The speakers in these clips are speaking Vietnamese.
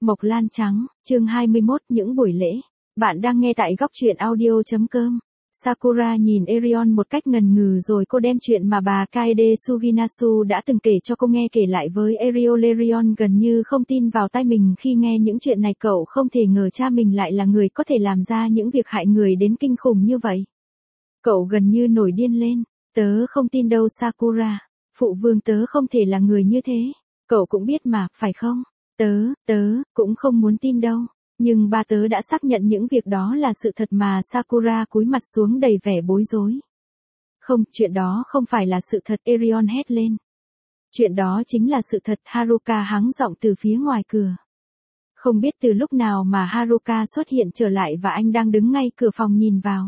Mộc Lan Trắng, chương 21, những buổi lễ. Bạn đang nghe tại góc truyện audio.com. Sakura nhìn Erion một cách ngần ngừ rồi cô đem chuyện mà bà Kaede Suginasu đã từng kể cho cô nghe kể lại với Eriol. Erion gần như không tin vào tai mình khi nghe những chuyện này, cậu không thể ngờ cha mình lại là người có thể làm ra những việc hại người đến kinh khủng như vậy. Cậu gần như nổi điên lên. Tớ không tin đâu Sakura. Phụ vương tớ không thể là người như thế. Cậu cũng biết mà, phải không? Tớ cũng không muốn tin đâu. Nhưng ba tớ đã xác nhận những việc đó là sự thật mà. Sakura cúi mặt xuống đầy vẻ bối rối. Không, chuyện đó không phải là sự thật, Erion hét lên. Chuyện đó chính là sự thật, Haruka hắng giọng từ phía ngoài cửa. Không biết từ lúc nào mà Haruka xuất hiện trở lại và anh đang đứng ngay cửa phòng nhìn vào.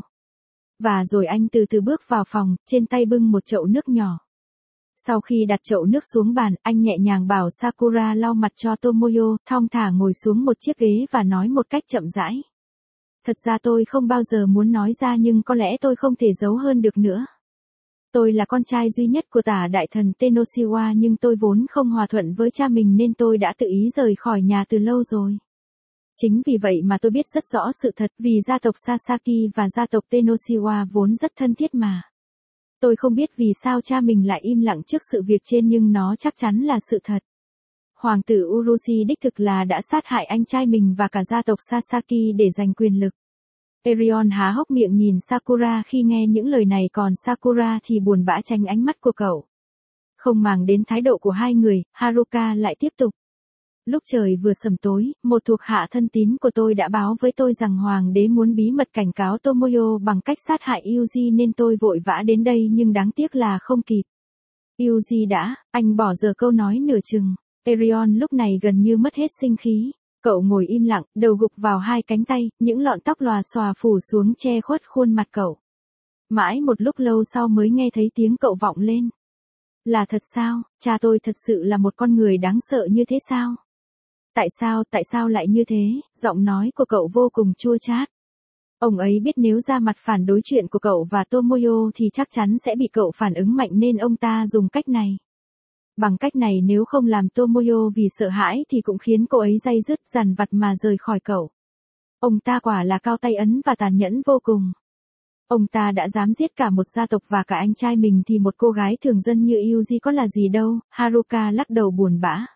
Và rồi anh từ từ bước vào phòng, trên tay bưng một chậu nước nhỏ. Sau khi đặt chậu nước xuống bàn, anh nhẹ nhàng bảo Sakura lau mặt cho Tomoyo, thong thả ngồi xuống một chiếc ghế và nói một cách chậm rãi. Thật ra tôi không bao giờ muốn nói ra nhưng có lẽ tôi không thể giấu hơn được nữa. Tôi là con trai duy nhất của tả đại thần Tenoshiwa nhưng tôi vốn không hòa thuận với cha mình nên tôi đã tự ý rời khỏi nhà từ lâu rồi. Chính vì vậy mà tôi biết rất rõ sự thật, vì gia tộc Sasaki và gia tộc Tenoshiwa vốn rất thân thiết mà. Tôi không biết vì sao cha mình lại im lặng trước sự việc trên nhưng nó chắc chắn là sự thật. Hoàng tử Urushi đích thực là đã sát hại anh trai mình và cả gia tộc Sasaki để giành quyền lực. Erion há hốc miệng nhìn Sakura khi nghe những lời này, còn Sakura thì buồn bã tránh ánh mắt của cậu. Không màng đến thái độ của hai người, Haruka lại tiếp tục. Lúc trời vừa sầm tối, một thuộc hạ thân tín của tôi đã báo với tôi rằng hoàng đế muốn bí mật cảnh cáo Tomoyo bằng cách sát hại Yuji nên tôi vội vã đến đây nhưng đáng tiếc là không kịp. Yuji đã, anh bỏ giờ câu nói nửa chừng. Erion lúc này gần như mất hết sinh khí. Cậu ngồi im lặng, đầu gục vào hai cánh tay, những lọn tóc lòa xòa phủ xuống che khuất khuôn mặt cậu. Mãi một lúc lâu sau mới nghe thấy tiếng cậu vọng lên. Là thật sao, cha tôi thật sự là một con người đáng sợ như thế sao? Tại sao lại như thế? Giọng nói của cậu vô cùng chua chát. Ông ấy biết nếu ra mặt phản đối chuyện của cậu và Tomoyo thì chắc chắn sẽ bị cậu phản ứng mạnh nên ông ta dùng cách này. Bằng cách này nếu không làm Tomoyo vì sợ hãi thì cũng khiến cô ấy day dứt dằn vặt mà rời khỏi cậu. Ông ta quả là cao tay ấn và tàn nhẫn vô cùng. Ông ta đã dám giết cả một gia tộc và cả anh trai mình thì một cô gái thường dân như Yuji có là gì đâu, Haruka lắc đầu buồn bã.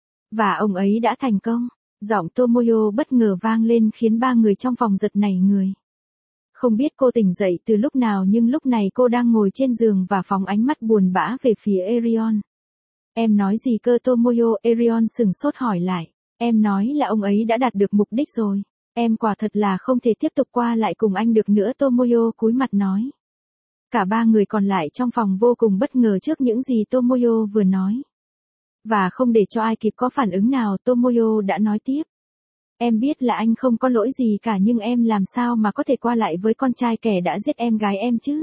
Và ông ấy đã thành công. Giọng Tomoyo bất ngờ vang lên khiến ba người trong phòng giật nảy người. Không biết cô tỉnh dậy từ lúc nào nhưng lúc này cô đang ngồi trên giường và phóng ánh mắt buồn bã về phía Erion. Em nói gì cơ Tomoyo? Erion sừng sốt hỏi lại. Em nói là ông ấy đã đạt được mục đích rồi. Em quả thật là không thể tiếp tục qua lại cùng anh được nữa, Tomoyo cúi mặt nói. Cả ba người còn lại trong phòng vô cùng bất ngờ trước những gì Tomoyo vừa nói. Và không để cho ai kịp có phản ứng nào, Tomoyo đã nói tiếp. Em biết là anh không có lỗi gì cả nhưng em làm sao mà có thể qua lại với con trai kẻ đã giết em gái em chứ?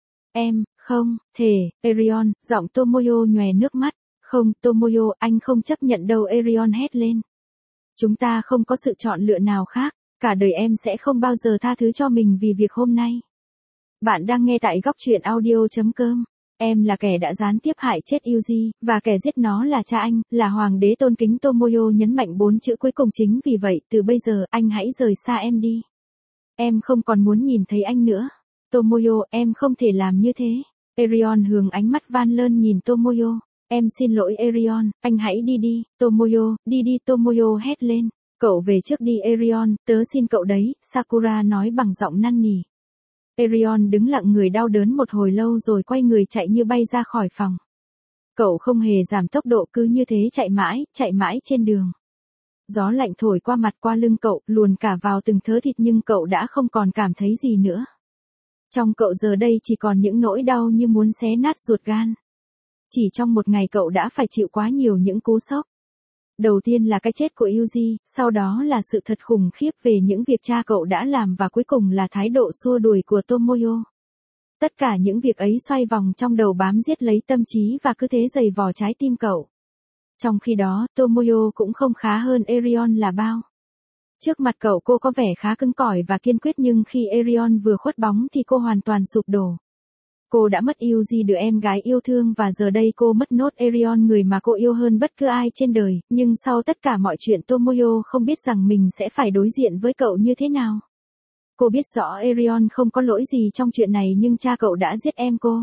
Em, không, thể, Erion, giọng Tomoyo nhòe nước mắt. Không, Tomoyo, anh không chấp nhận đâu, Erion hét lên. Chúng ta không có sự chọn lựa nào khác, cả đời em sẽ không bao giờ tha thứ cho mình vì việc hôm nay. Bạn đang nghe tại góc truyện audio.com. Em là kẻ đã gián tiếp hại chết Yuji, và kẻ giết nó là cha anh, là hoàng đế tôn kính. Tomoyo nhấn mạnh 4 chữ cuối cùng. Chính vì vậy, từ bây giờ, anh hãy rời xa em đi. Em không còn muốn nhìn thấy anh nữa. Tomoyo, em không thể làm như thế. Erion hướng ánh mắt van lơn nhìn Tomoyo. Em xin lỗi Erion, anh hãy đi đi. Tomoyo, đi đi, Tomoyo hét lên. Cậu về trước đi Erion, tớ xin cậu đấy, Sakura nói bằng giọng năn nỉ. Erion đứng lặng người đau đớn một hồi lâu rồi quay người chạy như bay ra khỏi phòng. Cậu không hề giảm tốc độ, cứ như thế chạy mãi trên đường. Gió lạnh thổi qua mặt qua lưng cậu, luồn cả vào từng thớ thịt nhưng cậu đã không còn cảm thấy gì nữa. Trong cậu giờ đây chỉ còn những nỗi đau như muốn xé nát ruột gan. Chỉ trong một ngày cậu đã phải chịu quá nhiều những cú sốc. Đầu tiên là cái chết của Yuji, sau đó là sự thật khủng khiếp về những việc cha cậu đã làm và cuối cùng là thái độ xua đuổi của Tomoyo. Tất cả những việc ấy xoay vòng trong đầu bám giết lấy tâm trí và cứ thế giày vò trái tim cậu. Trong khi đó, Tomoyo cũng không khá hơn Erion là bao. Trước mặt cậu cô có vẻ khá cứng cỏi và kiên quyết nhưng khi Erion vừa khuất bóng thì cô hoàn toàn sụp đổ. Cô đã mất Yuji đứa em gái yêu thương và giờ đây cô mất nốt Erion người mà cô yêu hơn bất cứ ai trên đời, nhưng sau tất cả mọi chuyện Tomoyo không biết rằng mình sẽ phải đối diện với cậu như thế nào. Cô biết rõ Erion không có lỗi gì trong chuyện này nhưng cha cậu đã giết em cô.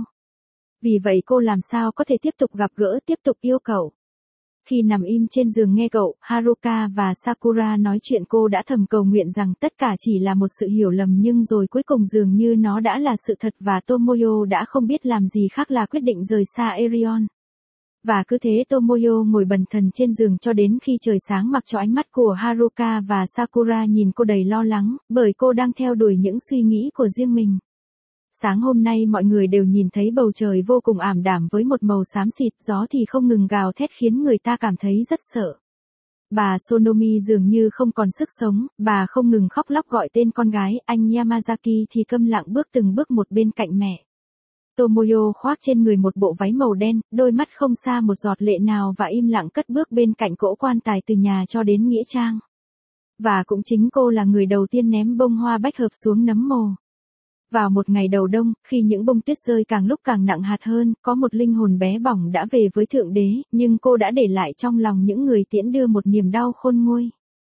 Vì vậy cô làm sao có thể tiếp tục gặp gỡ, tiếp tục yêu cậu. Khi nằm im trên giường nghe cậu, Haruka và Sakura nói chuyện cô đã thầm cầu nguyện rằng tất cả chỉ là một sự hiểu lầm nhưng rồi cuối cùng dường như nó đã là sự thật và Tomoyo đã không biết làm gì khác là quyết định rời xa Erion. Và cứ thế Tomoyo ngồi bần thần trên giường cho đến khi trời sáng mặc cho ánh mắt của Haruka và Sakura nhìn cô đầy lo lắng, bởi cô đang theo đuổi những suy nghĩ của riêng mình. Sáng hôm nay mọi người đều nhìn thấy bầu trời vô cùng ảm đạm với một màu xám xịt, gió thì không ngừng gào thét khiến người ta cảm thấy rất sợ. Bà Sonomi dường như không còn sức sống, bà không ngừng khóc lóc gọi tên con gái, anh Yamazaki thì câm lặng bước từng bước một bên cạnh mẹ. Tomoyo khoác trên người một bộ váy màu đen, đôi mắt không xa một giọt lệ nào và im lặng cất bước bên cạnh cỗ quan tài từ nhà cho đến nghĩa trang. Và cũng chính cô là người đầu tiên ném bông hoa bách hợp xuống nấm mồ. Vào một ngày đầu đông, khi những bông tuyết rơi càng lúc càng nặng hạt hơn, có một linh hồn bé bỏng đã về với Thượng Đế, nhưng cô đã để lại trong lòng những người tiễn đưa một niềm đau khôn nguôi.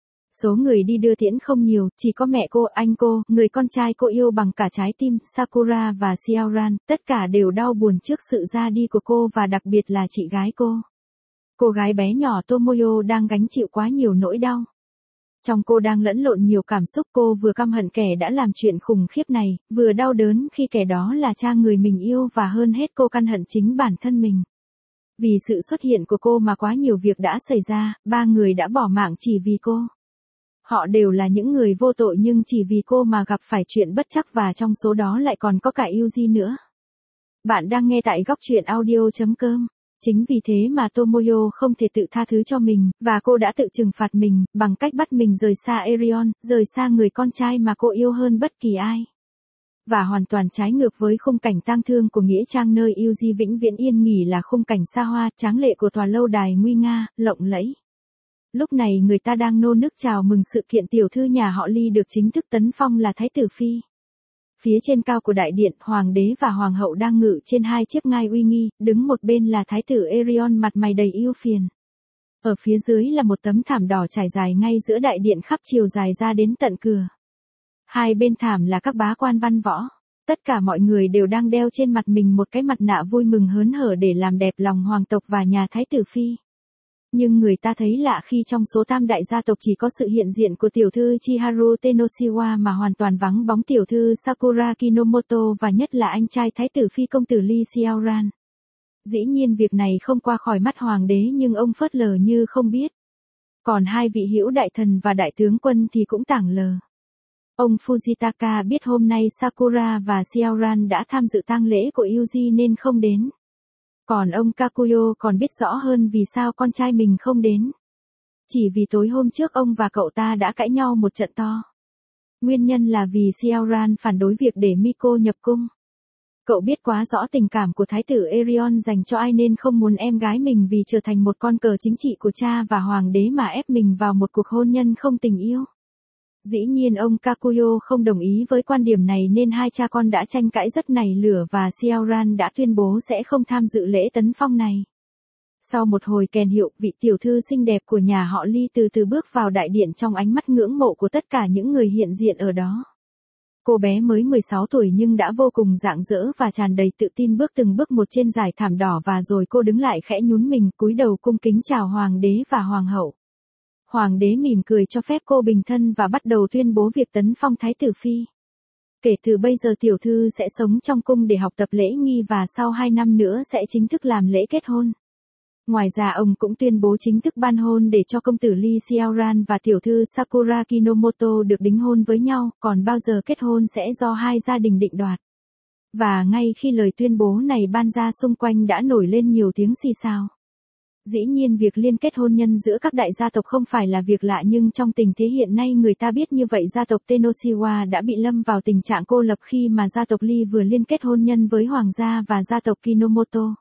Số người đi đưa tiễn không nhiều, chỉ có mẹ cô, anh cô, người con trai cô yêu bằng cả trái tim, Sakura và Xiaoran, tất cả đều đau buồn trước sự ra đi của cô và đặc biệt là chị gái cô. Cô gái bé nhỏ Tomoyo đang gánh chịu quá nhiều nỗi đau. Trong cô đang lẫn lộn nhiều cảm xúc, cô vừa căm hận kẻ đã làm chuyện khủng khiếp này, vừa đau đớn khi kẻ đó là cha người mình yêu và hơn hết cô căm hận chính bản thân mình. Vì sự xuất hiện của cô mà quá nhiều việc đã xảy ra, 3 người đã bỏ mạng chỉ vì cô. Họ đều là những người vô tội nhưng chỉ vì cô mà gặp phải chuyện bất trắc và trong số đó lại còn có cả Yuji nữa. Bạn đang nghe tại góc truyện audio.com. Chính vì thế mà Tomoyo không thể tự tha thứ cho mình, và cô đã tự trừng phạt mình, bằng cách bắt mình rời xa Erion, rời xa người con trai mà cô yêu hơn bất kỳ ai. Và hoàn toàn trái ngược với khung cảnh tang thương của nghĩa trang nơi Yuji vĩnh viễn yên nghỉ là khung cảnh xa hoa, tráng lệ của tòa lâu đài nguy nga, lộng lẫy. Lúc này người ta đang nô nức chào mừng sự kiện tiểu thư nhà họ Ly được chính thức tấn phong là Thái tử Phi. Phía trên cao của đại điện, hoàng đế và hoàng hậu đang ngự trên 2 chiếc ngai uy nghi, đứng một bên là thái tử Erion mặt mày đầy ưu phiền. Ở phía dưới là một tấm thảm đỏ trải dài ngay giữa đại điện khắp chiều dài ra đến tận cửa. Hai bên thảm là các bá quan văn võ. Tất cả mọi người đều đang đeo trên mặt mình một cái mặt nạ vui mừng hớn hở để làm đẹp lòng hoàng tộc và nhà thái tử Phi. Nhưng người ta thấy lạ khi trong số tam đại gia tộc chỉ có sự hiện diện của tiểu thư Chiharu Tenoshiwa mà hoàn toàn vắng bóng tiểu thư Sakura Kinomoto và nhất là anh trai thái tử Phi công tử Lee Xiaoran. Dĩ nhiên việc này không qua khỏi mắt hoàng đế nhưng ông phớt lờ như không biết. Còn hai vị hữu đại thần và đại tướng quân thì cũng tảng lờ. Ông Fujitaka biết hôm nay Sakura và Xiaoran đã tham dự tang lễ của Yuji nên không đến. Còn ông Kakuyo còn biết rõ hơn vì sao con trai mình không đến. Chỉ vì tối hôm trước ông và cậu ta đã cãi nhau một trận to. Nguyên nhân là vì Xiaoran phản đối việc để Miko nhập cung. Cậu biết quá rõ tình cảm của thái tử Erion dành cho ai nên không muốn em gái mình vì trở thành một con cờ chính trị của cha và hoàng đế mà ép mình vào một cuộc hôn nhân không tình yêu. Dĩ nhiên ông Kakuyo không đồng ý với quan điểm này nên hai cha con đã tranh cãi rất nảy lửa và Xiaoran đã tuyên bố sẽ không tham dự lễ tấn phong này. Sau một hồi kèn hiệu, vị tiểu thư xinh đẹp của nhà họ Ly từ từ bước vào đại điện trong ánh mắt ngưỡng mộ của tất cả những người hiện diện ở đó. Cô bé mới 16 tuổi nhưng đã vô cùng rạng rỡ và tràn đầy tự tin bước từng bước một trên dải thảm đỏ và rồi cô đứng lại khẽ nhún mình cúi đầu cung kính chào hoàng đế và hoàng hậu. Hoàng đế mỉm cười cho phép cô bình thân và bắt đầu tuyên bố việc tấn phong thái tử Phi. Kể từ bây giờ tiểu thư sẽ sống trong cung để học tập lễ nghi và sau 2 năm nữa sẽ chính thức làm lễ kết hôn. Ngoài ra ông cũng tuyên bố chính thức ban hôn để cho công tử Lee Xiaoran và tiểu thư Sakura Kinomoto được đính hôn với nhau, còn bao giờ kết hôn sẽ do hai gia đình định đoạt. Và ngay khi lời tuyên bố này ban ra xung quanh đã nổi lên nhiều tiếng xì xào. Dĩ nhiên việc liên kết hôn nhân giữa các đại gia tộc không phải là việc lạ nhưng trong tình thế hiện nay người ta biết như vậy gia tộc Tenoshiwa đã bị lâm vào tình trạng cô lập khi mà gia tộc Lee vừa liên kết hôn nhân với hoàng gia và gia tộc Kinomoto.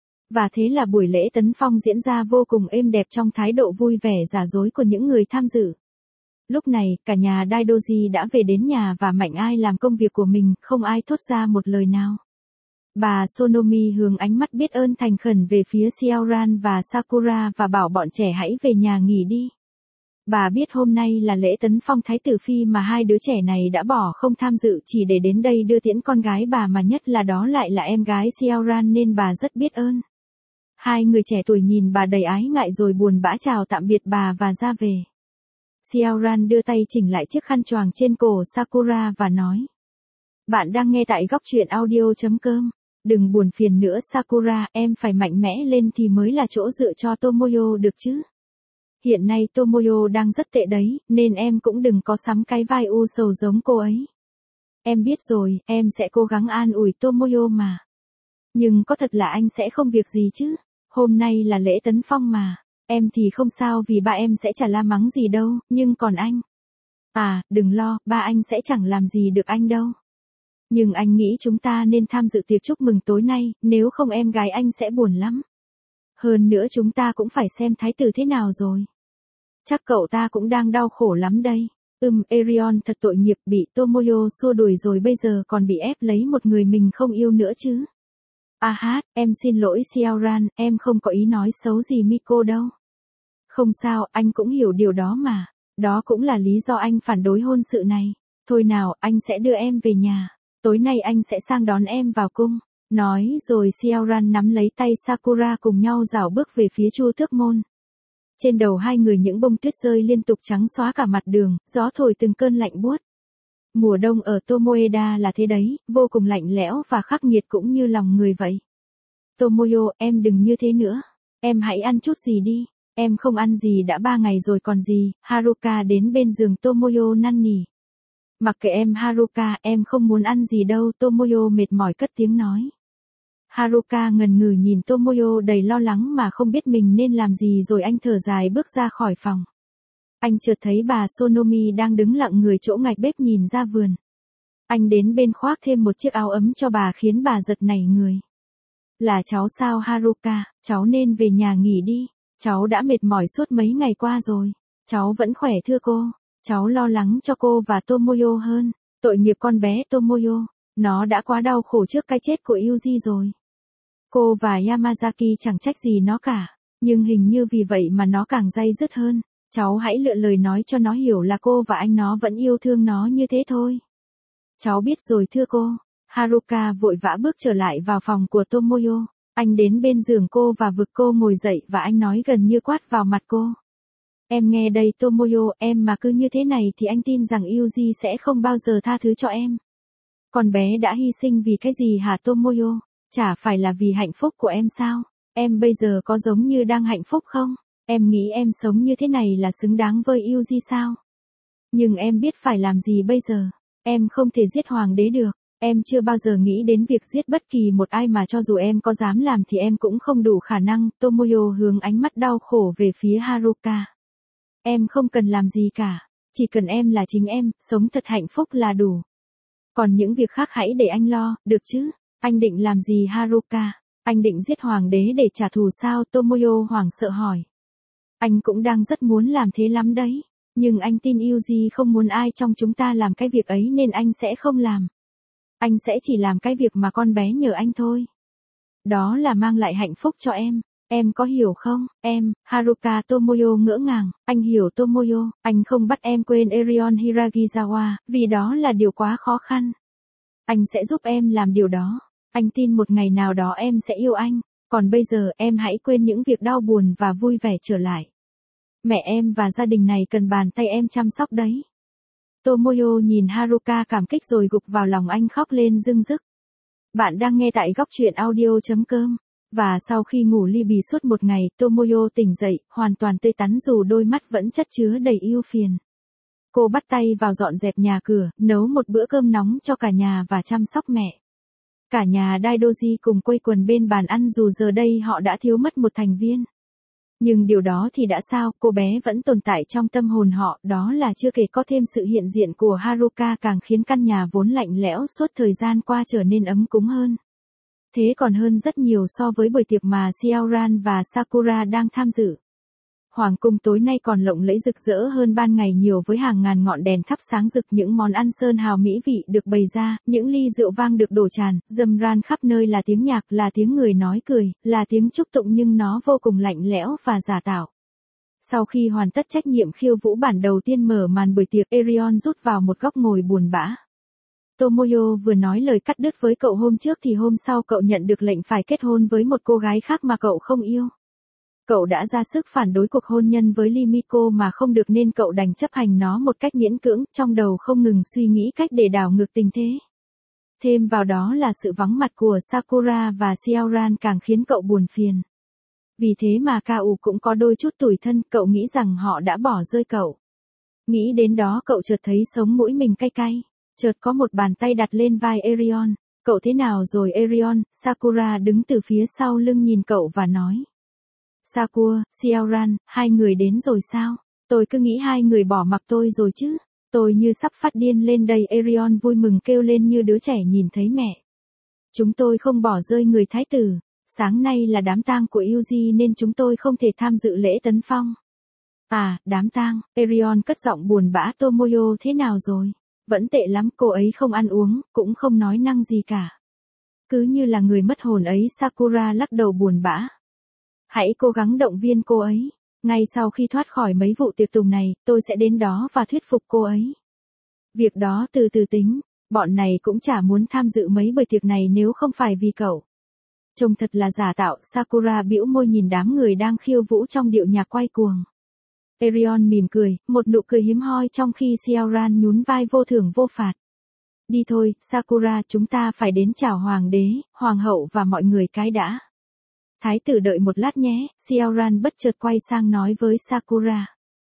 Và thế là buổi lễ tấn phong diễn ra vô cùng êm đẹp trong thái độ vui vẻ giả dối của những người tham dự. Lúc này, cả nhà Daidoji đã về đến nhà và mạnh ai làm công việc của mình, không ai thốt ra một lời nào. Bà Sonomi hướng ánh mắt biết ơn thành khẩn về phía Xiaoran và Sakura và bảo bọn trẻ hãy về nhà nghỉ đi. Bà biết hôm nay là lễ tấn phong thái tử phi mà hai đứa trẻ này đã bỏ không tham dự chỉ để đến đây đưa tiễn con gái bà mà nhất là đó lại là em gái Xiaoran nên bà rất biết ơn. Hai người trẻ tuổi nhìn bà đầy ái ngại rồi buồn bã chào tạm biệt bà và ra về. Xiaoran đưa tay chỉnh lại chiếc khăn choàng trên cổ Sakura và nói. Bạn đang nghe tại góc truyện audio.com. Đừng buồn phiền nữa Sakura, em phải mạnh mẽ lên thì mới là chỗ dựa cho Tomoyo được chứ. Hiện nay Tomoyo đang rất tệ đấy, nên em cũng đừng có sắm cái vai u sầu giống cô ấy. Em biết rồi, em sẽ cố gắng an ủi Tomoyo mà. Nhưng có thật là anh sẽ không việc gì chứ? Hôm nay là lễ tấn phong mà. Em thì không sao vì ba em sẽ chả la mắng gì đâu, nhưng còn anh? À, đừng lo, ba anh sẽ chẳng làm gì được anh đâu. Nhưng anh nghĩ chúng ta nên tham dự tiệc chúc mừng tối nay, nếu không em gái anh sẽ buồn lắm. Hơn nữa chúng ta cũng phải xem thái tử thế nào rồi. Chắc cậu ta cũng đang đau khổ lắm đây. Erion thật tội nghiệp bị Tomoyo xua đuổi rồi bây giờ còn bị ép lấy một người mình không yêu nữa chứ. À hát, em xin lỗi Xiaoran, em không có ý nói xấu gì Miko đâu. Không sao, anh cũng hiểu điều đó mà. Đó cũng là lý do anh phản đối hôn sự này. Thôi nào, anh sẽ đưa em về nhà. Tối nay anh sẽ sang đón em vào cung. Nói rồi Xiaoran nắm lấy tay Sakura cùng nhau rảo bước về phía Chu Tước Môn. Trên đầu hai người những bông tuyết rơi liên tục trắng xóa cả mặt đường, gió thổi từng cơn lạnh buốt. Mùa đông ở Tomoeda là thế đấy, vô cùng lạnh lẽo và khắc nghiệt cũng như lòng người vậy. Tomoyo, em đừng như thế nữa. Em hãy ăn chút gì đi. Em không ăn gì đã 3 ngày rồi còn gì. Haruka đến bên giường Tomoyo năn nỉ. Mặc kệ em Haruka, em không muốn ăn gì đâu. Tomoyo mệt mỏi cất tiếng nói. Haruka ngần ngừ nhìn Tomoyo đầy lo lắng mà không biết mình nên làm gì rồi anh thở dài bước ra khỏi phòng. Anh chợt thấy bà Sonomi đang đứng lặng người chỗ ngạch bếp nhìn ra vườn. Anh đến bên khoác thêm một chiếc áo ấm cho bà khiến bà giật nảy người. Là cháu sao Haruka, cháu nên về nhà nghỉ đi. Cháu đã mệt mỏi suốt mấy ngày qua rồi. Cháu vẫn khỏe thưa cô. Cháu lo lắng cho cô và Tomoyo hơn. Tội nghiệp con bé Tomoyo. Nó đã quá đau khổ trước cái chết của Yuji rồi. Cô và Yamazaki chẳng trách gì nó cả. Nhưng hình như vì vậy mà nó càng day dứt hơn. Cháu hãy lựa lời nói cho nó hiểu là cô và anh nó vẫn yêu thương nó như thế thôi. Cháu biết rồi thưa cô. Haruka vội vã bước trở lại vào phòng của Tomoyo. Anh đến bên giường cô và vực cô ngồi dậy và anh nói gần như quát vào mặt cô. Em nghe đây Tomoyo, em mà cứ như thế này thì anh tin rằng Yuji sẽ không bao giờ tha thứ cho em. Con bé đã hy sinh vì cái gì hả Tomoyo? Chả phải là vì hạnh phúc của em sao? Em bây giờ có giống như đang hạnh phúc không? Em nghĩ em sống như thế này là xứng đáng với Yuji sao? Nhưng em biết phải làm gì bây giờ? Em không thể giết hoàng đế được. Em chưa bao giờ nghĩ đến việc giết bất kỳ một ai mà cho dù em có dám làm thì em cũng không đủ khả năng. Tomoyo hướng ánh mắt đau khổ về phía Haruka. Em không cần làm gì cả. Chỉ cần em là chính em, sống thật hạnh phúc là đủ. Còn những việc khác hãy để anh lo, được chứ? Anh định làm gì Haruka? Anh định giết hoàng đế để trả thù sao? Tomoyo hoảng sợ hỏi. Anh cũng đang rất muốn làm thế lắm đấy. Nhưng anh tin Yuji không muốn ai trong chúng ta làm cái việc ấy nên anh sẽ không làm. Anh sẽ chỉ làm cái việc mà con bé nhờ anh thôi. Đó là mang lại hạnh phúc cho em. Em có hiểu không? Em, Haruka Tomoyo ngỡ ngàng. Anh hiểu Tomoyo. Anh không bắt em quên Erion Hiragizawa, vì đó là điều quá khó khăn. Anh sẽ giúp em làm điều đó. Anh tin một ngày nào đó em sẽ yêu anh. Còn bây giờ em hãy quên những việc đau buồn và vui vẻ trở lại. Mẹ em và gia đình này cần bàn tay em chăm sóc đấy. Tomoyo nhìn Haruka cảm kích rồi gục vào lòng anh khóc lên rưng rức. Bạn đang nghe tại góc truyện audio.com. Và sau khi ngủ li bì suốt một ngày, Tomoyo tỉnh dậy, hoàn toàn tươi tắn dù đôi mắt vẫn chất chứa đầy ưu phiền. Cô bắt tay vào dọn dẹp nhà cửa, nấu một bữa cơm nóng cho cả nhà và chăm sóc mẹ. Cả nhà Daidoji cùng quây quần bên bàn ăn dù giờ đây họ đã thiếu mất một thành viên. Nhưng điều đó thì đã sao, cô bé vẫn tồn tại trong tâm hồn họ, đó là chưa kể có thêm sự hiện diện của Haruka càng khiến căn nhà vốn lạnh lẽo suốt thời gian qua trở nên ấm cúng hơn. Thế còn hơn rất nhiều so với buổi tiệc mà Xiaoran và Sakura đang tham dự. Hoàng cung tối nay còn lộng lẫy rực rỡ hơn ban ngày nhiều với hàng ngàn ngọn đèn thắp sáng rực, những món ăn sơn hào mỹ vị được bày ra, những ly rượu vang được đổ tràn, râm ran khắp nơi là tiếng nhạc, là tiếng người nói cười, là tiếng chúc tụng nhưng nó vô cùng lạnh lẽo và giả tạo. Sau khi hoàn tất trách nhiệm khiêu vũ bản đầu tiên mở màn buổi tiệc, Aerion rút vào một góc ngồi buồn bã. Tomoyo vừa nói lời cắt đứt với cậu hôm trước thì hôm sau cậu nhận được lệnh phải kết hôn với một cô gái khác mà cậu không yêu. Cậu đã ra sức phản đối cuộc hôn nhân với Limiko mà không được nên cậu đành chấp hành nó một cách miễn cưỡng, trong đầu không ngừng suy nghĩ cách để đảo ngược tình thế. Thêm vào đó là sự vắng mặt của Sakura và Xiaoran càng khiến cậu buồn phiền. Vì thế mà Kao cũng có đôi chút tủi thân, cậu nghĩ rằng họ đã bỏ rơi cậu. Nghĩ đến đó cậu chợt thấy sống mũi mình cay cay. Chợt có một bàn tay đặt lên vai Aerion. Cậu thế nào rồi Aerion? Sakura đứng từ phía sau lưng nhìn cậu và nói. Sakura, Xiaoran, hai người đến rồi sao? Tôi cứ nghĩ hai người bỏ mặc tôi rồi chứ. Tôi như sắp phát điên lên đây. Aerion vui mừng kêu lên như đứa trẻ nhìn thấy mẹ. Chúng tôi không bỏ rơi người thái tử. Sáng nay là đám tang của Yuji nên chúng tôi không thể tham dự lễ tấn phong. À, đám tang. Aerion cất giọng buồn bã. Tomoyo thế nào rồi? Vẫn tệ lắm, cô ấy không ăn uống, cũng không nói năng gì cả. Cứ như là người mất hồn ấy. Sakura lắc đầu buồn bã. Hãy cố gắng động viên cô ấy. Ngay sau khi thoát khỏi mấy vụ tiệc tùng này, tôi sẽ đến đó và thuyết phục cô ấy. Việc đó từ từ tính, bọn này cũng chả muốn tham dự mấy buổi tiệc này nếu không phải vì cậu. Trông thật là giả tạo. Sakura bĩu môi nhìn đám người đang khiêu vũ trong điệu nhạc quay cuồng. Aerion mỉm cười, một nụ cười hiếm hoi trong khi Xiaoran nhún vai vô thưởng vô phạt. Đi thôi, Sakura, chúng ta phải đến chào hoàng đế, hoàng hậu và mọi người cái đã. Thái tử đợi một lát nhé. Xiaoran bất chợt quay sang nói với Sakura.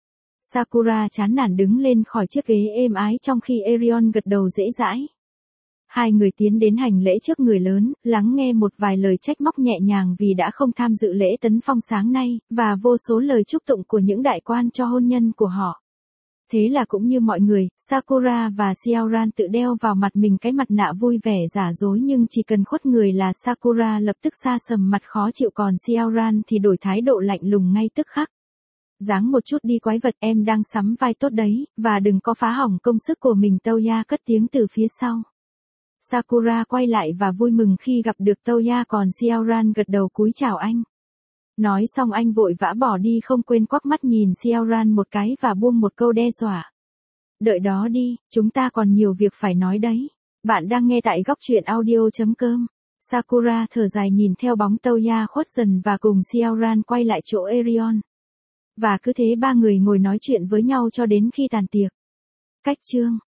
Sakura chán nản đứng lên khỏi chiếc ghế êm ái trong khi Aerion gật đầu dễ dãi. Hai người tiến đến hành lễ trước người lớn, lắng nghe một vài lời trách móc nhẹ nhàng vì đã không tham dự lễ tấn phong sáng nay, và vô số lời chúc tụng của những đại quan cho hôn nhân của họ. Thế là cũng như mọi người, Sakura và Xiaoran tự đeo vào mặt mình cái mặt nạ vui vẻ giả dối nhưng chỉ cần khuất người là Sakura lập tức xa sầm mặt khó chịu còn Xiaoran thì đổi thái độ lạnh lùng ngay tức khắc. Dáng một chút đi quái vật, em đang sắm vai tốt đấy, và đừng có phá hỏng công sức của mình. Toya cất tiếng từ phía sau. Sakura quay lại và vui mừng khi gặp được Toya còn Xiaoran gật đầu cúi chào anh. Nói xong anh vội vã bỏ đi không quên quắc mắt nhìn Xiaoran một cái và buông một câu đe dọa. Đợi đó đi, chúng ta còn nhiều việc phải nói đấy. Bạn đang nghe tại góc truyện audio.com. Sakura thở dài nhìn theo bóng Toya khuất dần và cùng Xiaoran quay lại chỗ Aerion. Và cứ thế ba người ngồi nói chuyện với nhau cho đến khi tàn tiệc. Cách chương